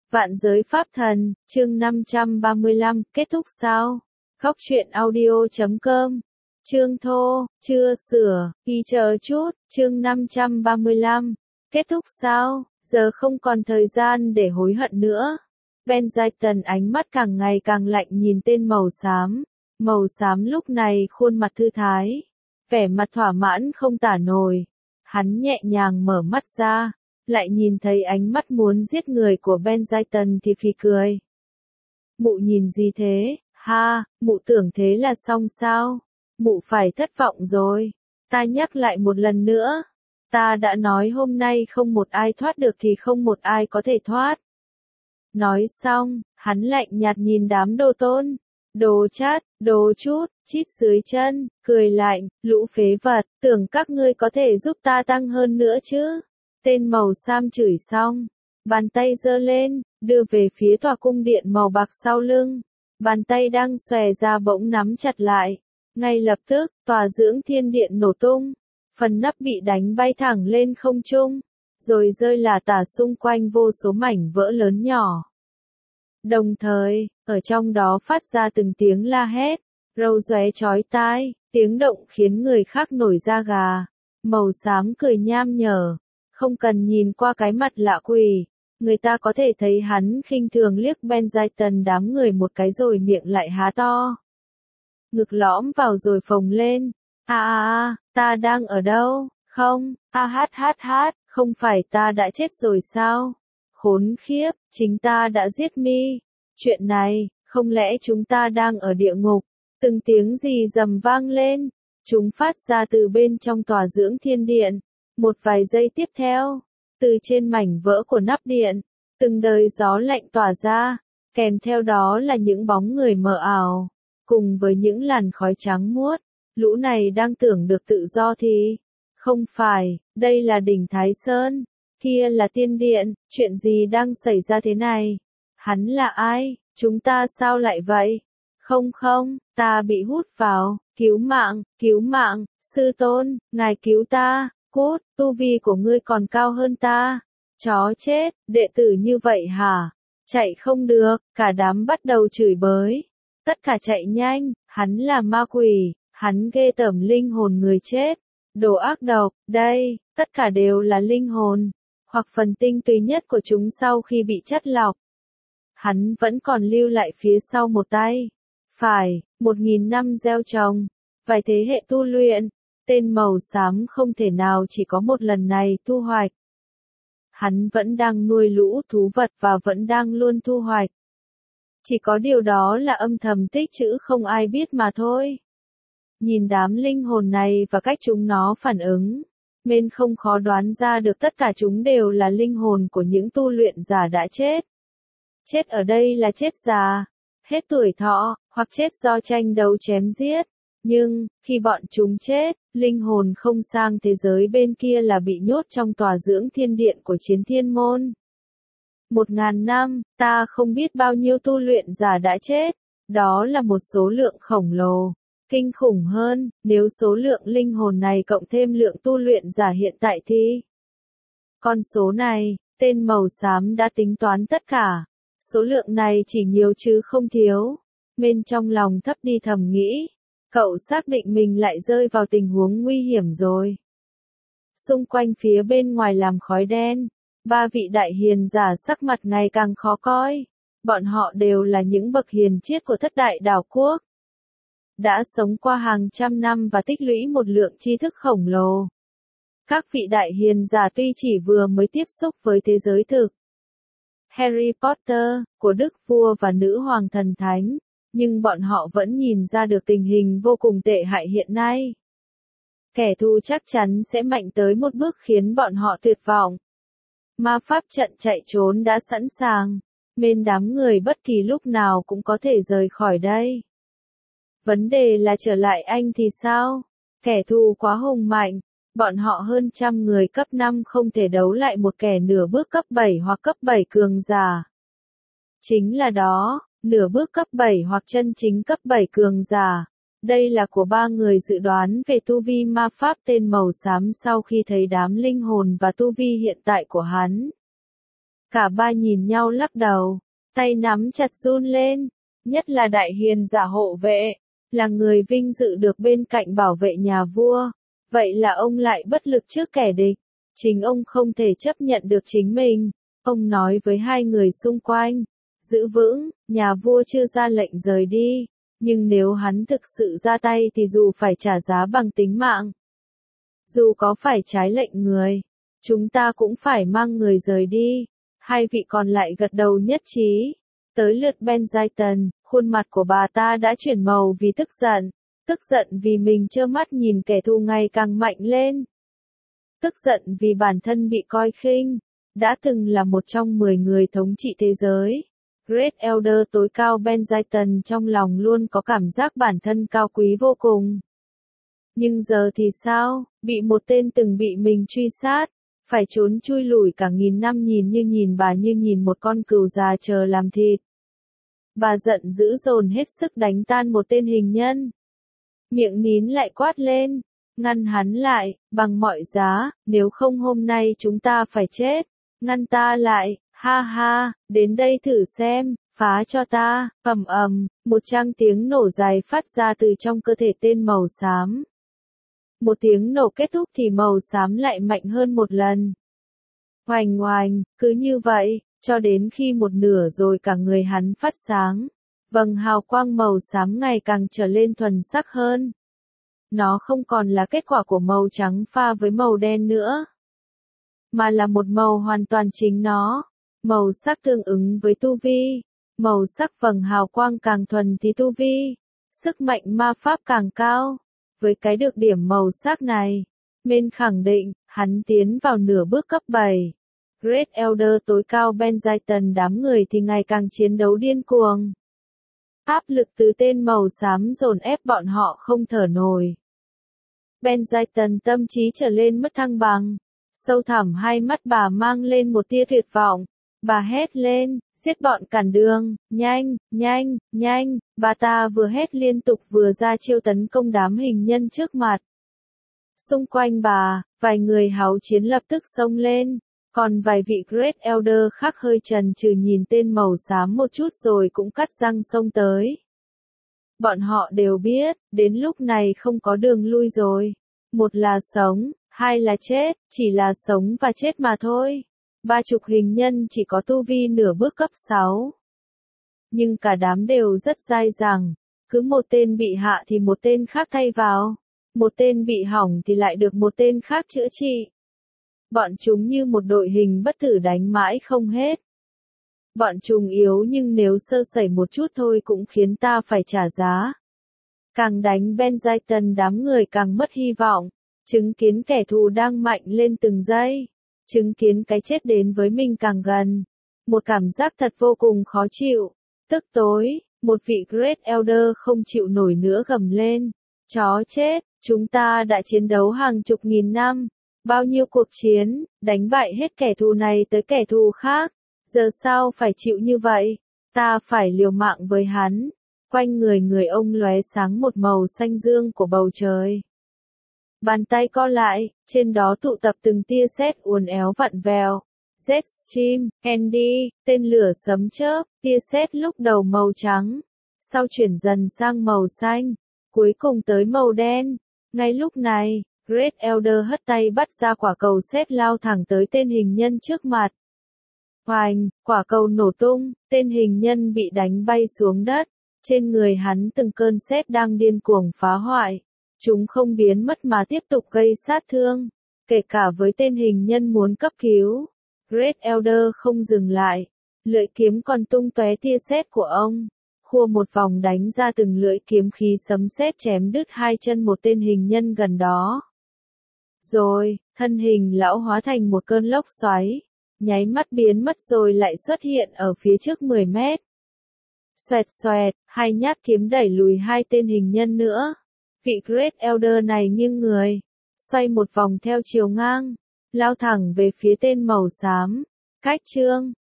Vạn giới pháp thần, chương 535, kết thúc sao? Góc truyện audio.com. Chương thô, chưa sửa, ghi chờ chút, chương 535. Kết thúc sao? Giờ không còn thời gian để hối hận nữa. Benjamin ánh mắt càng ngày càng lạnh nhìn tên màu xám. Màu xám lúc này khuôn mặt thư thái, vẻ mặt thỏa mãn không tả nổi. Hắn nhẹ nhàng mở mắt ra, lại nhìn thấy ánh mắt muốn giết người của Benjamin thì phì cười. Mụ nhìn gì thế? Ha, mụ tưởng thế là xong sao? Mụ phải thất vọng rồi. Ta nhắc lại một lần nữa. Ta đã nói hôm nay không một ai thoát được thì không một ai có thể thoát. Nói xong, hắn lạnh nhạt nhìn đám đồ tôn. Đồ chát, đồ chút, chít dưới chân, cười lạnh, lũ phế vật, tưởng các ngươi có thể giúp ta tăng hơn nữa chứ. Tên màu xám chửi xong, bàn tay giơ lên, đưa về phía tòa cung điện màu bạc sau lưng. Bàn tay đang xòe ra bỗng nắm chặt lại. Ngay lập tức, tòa dưỡng thiên điện nổ tung. Phần nắp bị đánh bay thẳng lên không trung, rồi rơi lả tả xung quanh vô số mảnh vỡ lớn nhỏ. Đồng thời, ở trong đó phát ra từng tiếng la hét, râu róe chói tai, tiếng động khiến người khác nổi da gà. Màu xám cười nham nhở, không cần nhìn qua cái mặt lạ quỷ, người ta có thể thấy hắn khinh thường liếc Benjamin đám người một cái rồi miệng lại há to. Ngực lõm vào rồi phồng lên. Ta đang ở đâu? Không, không phải ta đã chết rồi sao? Khốn khiếp, chính ta đã giết mi. Chuyện này, không lẽ chúng ta đang ở địa ngục? Từng tiếng gì rầm vang lên, chúng phát ra từ bên trong tòa dưỡng thiên điện. Một vài giây tiếp theo, từ trên mảnh vỡ của nắp điện, từng đời gió lạnh tỏa ra, kèm theo đó là những bóng người mờ ảo, cùng với những làn khói trắng muốt. Lũ này đang tưởng được tự do thì không phải, đây là đỉnh Thái Sơn, kia là tiên điện, chuyện gì đang xảy ra thế này? Hắn là ai? Chúng ta sao lại vậy? Không, ta bị hút vào, cứu mạng, sư tôn, ngài cứu ta, cút, tu vi của ngươi còn cao hơn ta. Chó chết, đệ tử như vậy hả? Chạy không được, cả đám bắt đầu chửi bới. Tất cả chạy nhanh, hắn là ma quỷ, hắn ghê tởm linh hồn người chết. Đồ ác độc, đây, tất cả đều là linh hồn, hoặc phần tinh túy nhất của chúng sau khi bị chất lọc. Hắn vẫn còn lưu lại phía sau một tay. Phải, 1000 năm gieo trồng, vài thế hệ tu luyện, tên màu xám không thể nào chỉ có một lần này thu hoạch. Hắn vẫn đang nuôi lũ thú vật và vẫn đang luôn thu hoạch. Chỉ có điều đó là âm thầm tích trữ không ai biết mà thôi. Nhìn đám linh hồn này và cách chúng nó phản ứng, nên không khó đoán ra được tất cả chúng đều là linh hồn của những tu luyện giả đã chết. Chết ở đây là chết già, hết tuổi thọ, hoặc chết do tranh đấu chém giết. Nhưng, khi bọn chúng chết, linh hồn không sang thế giới bên kia là bị nhốt trong tòa dưỡng thiên điện của Chiến Thiên Môn. 1000 năm, ta không biết bao nhiêu tu luyện giả đã chết, đó là một số lượng khổng lồ. Kinh khủng hơn, nếu số lượng linh hồn này cộng thêm lượng tu luyện giả hiện tại thì con số này, tên màu xám đã tính toán tất cả. Số lượng này chỉ nhiều chứ không thiếu. Bên trong lòng thấp đi thầm nghĩ, cậu xác định mình lại rơi vào tình huống nguy hiểm rồi. Xung quanh phía bên ngoài làm khói đen, ba vị đại hiền giả sắc mặt ngày càng khó coi. Bọn họ đều là những bậc hiền triết của thất đại đảo quốc, đã sống qua hàng trăm năm và tích lũy một lượng tri thức khổng lồ. Các vị đại hiền giả tuy chỉ vừa mới tiếp xúc với thế giới thực Harry Potter, của đức vua và nữ hoàng thần thánh, nhưng bọn họ vẫn nhìn ra được tình hình vô cùng tệ hại hiện nay. Kẻ thù chắc chắn sẽ mạnh tới một bước khiến bọn họ tuyệt vọng. Ma pháp trận chạy trốn đã sẵn sàng, nên đám người bất kỳ lúc nào cũng có thể rời khỏi đây. Vấn đề là trở lại anh thì sao? Kẻ thù quá hùng mạnh, bọn họ hơn 100 người cấp 5 không thể đấu lại một kẻ nửa bước cấp 7 hoặc cấp 7 cường giả. Chính là đó, nửa bước cấp 7 hoặc chân chính cấp 7 cường giả. Đây là của ba người dự đoán về tu vi ma pháp tên màu xám sau khi thấy đám linh hồn và tu vi hiện tại của hắn. Cả ba nhìn nhau lắc đầu, tay nắm chặt run lên, nhất là đại hiền giả hộ vệ, là người vinh dự được bên cạnh bảo vệ nhà vua, vậy là ông lại bất lực trước kẻ địch, chính ông không thể chấp nhận được chính mình, ông nói với hai người xung quanh, giữ vững, nhà vua chưa ra lệnh rời đi, nhưng nếu hắn thực sự ra tay thì dù phải trả giá bằng tính mạng, dù có phải trái lệnh người, chúng ta cũng phải mang người rời đi. Hai vị còn lại gật đầu nhất trí. Tới lượt Benzaiten, khuôn mặt của bà ta đã chuyển màu vì tức giận vì mình trơ mắt nhìn kẻ thù ngày càng mạnh lên. Tức giận vì bản thân bị coi khinh, đã từng là một trong 10 người thống trị thế giới. Great Elder tối cao Benzaiten trong lòng luôn có cảm giác bản thân cao quý vô cùng. Nhưng giờ thì sao, bị một tên từng bị mình truy sát, phải trốn chui lủi cả nghìn năm nhìn như nhìn một con cừu già chờ làm thịt. Bà giận dữ dồn hết sức đánh tan một tên hình nhân. Miệng nín lại quát lên, ngăn hắn lại, bằng mọi giá, nếu không hôm nay chúng ta phải chết. Ngăn ta lại, ha ha, đến đây thử xem, phá cho ta, một tràng tiếng nổ dài phát ra từ trong cơ thể tên màu xám. Một tiếng nổ kết thúc thì màu xám lại mạnh hơn một lần. Oành oành, cứ như vậy, cho đến khi một nửa rồi cả người hắn phát sáng. Vầng hào quang màu xám ngày càng trở lên thuần sắc hơn. Nó không còn là kết quả của màu trắng pha với màu đen nữa, mà là một màu hoàn toàn chính nó. Màu sắc tương ứng với tu vi. Màu sắc vầng hào quang càng thuần thì tu vi, sức mạnh ma pháp càng cao. Với cái được điểm màu sắc này, Min khẳng định, hắn tiến vào nửa bước cấp 7. Great Elder tối cao Benzaiten đám người thì ngày càng chiến đấu điên cuồng. Áp lực từ tên màu xám dồn ép bọn họ không thở nổi. Benzaiten tâm trí trở lên mất thăng bằng. Sâu thẳm hai mắt bà mang lên một tia tuyệt vọng. Bà hét lên, giết bọn cản đường, nhanh, nhanh, nhanh. Bà ta vừa hét liên tục vừa ra chiêu tấn công đám hình nhân trước mặt. Xung quanh bà, vài người háo chiến lập tức xông lên. Còn vài vị Great Elder khác hơi chần chừ nhìn tên màu xám một chút rồi cũng cắt răng xông tới. Bọn họ đều biết, đến lúc này không có đường lui rồi. Một là sống, hai là chết, chỉ là sống và chết mà thôi. 30 hình nhân chỉ có tu vi nửa bước cấp 6. Nhưng cả đám đều rất dai dẳng, cứ một tên bị hạ thì một tên khác thay vào. Một tên bị hỏng thì lại được một tên khác chữa trị. Bọn chúng như một đội hình bất tử đánh mãi không hết. Bọn chúng yếu nhưng nếu sơ sẩy một chút thôi cũng khiến ta phải trả giá. Càng đánh Benzaiten đám người càng mất hy vọng. Chứng kiến kẻ thù đang mạnh lên từng giây. Chứng kiến cái chết đến với mình càng gần. Một cảm giác thật vô cùng khó chịu. Tức tối, một vị Great Elder không chịu nổi nữa gầm lên. Chó chết, chúng ta đã chiến đấu hàng chục nghìn năm. Bao nhiêu cuộc chiến, đánh bại hết kẻ thù này tới kẻ thù khác. Giờ sao phải chịu như vậy? Ta phải liều mạng với hắn. Quanh người ông lóe sáng một màu xanh dương của bầu trời. Bàn tay co lại, trên đó tụ tập từng tia sét uốn éo vặn vẹo. Jetstream, Andy, tên lửa sấm chớp, tia sét lúc đầu màu trắng, sau chuyển dần sang màu xanh, cuối cùng tới màu đen. Ngay lúc này, Great Elder hất tay bắt ra quả cầu sét lao thẳng tới tên hình nhân trước mặt. Hoành, quả cầu nổ tung, tên hình nhân bị đánh bay xuống đất. Trên người hắn từng cơn sét đang điên cuồng phá hoại. Chúng không biến mất mà tiếp tục gây sát thương. Kể cả với tên hình nhân muốn cấp cứu. Great Elder không dừng lại. Lưỡi kiếm còn tung tóe tia sét của ông. Khua một vòng đánh ra từng lưỡi kiếm khí sấm sét chém đứt hai chân một tên hình nhân gần đó. Rồi, thân hình lão hóa thành một cơn lốc xoáy. Nháy mắt biến mất rồi lại xuất hiện ở phía trước 10 mét. Xoẹt xoẹt, hai nhát kiếm đẩy lùi hai tên hình nhân nữa. Vị Great Elder này nghiêng người, xoay một vòng theo chiều ngang, lao thẳng về phía tên màu xám. Cách chương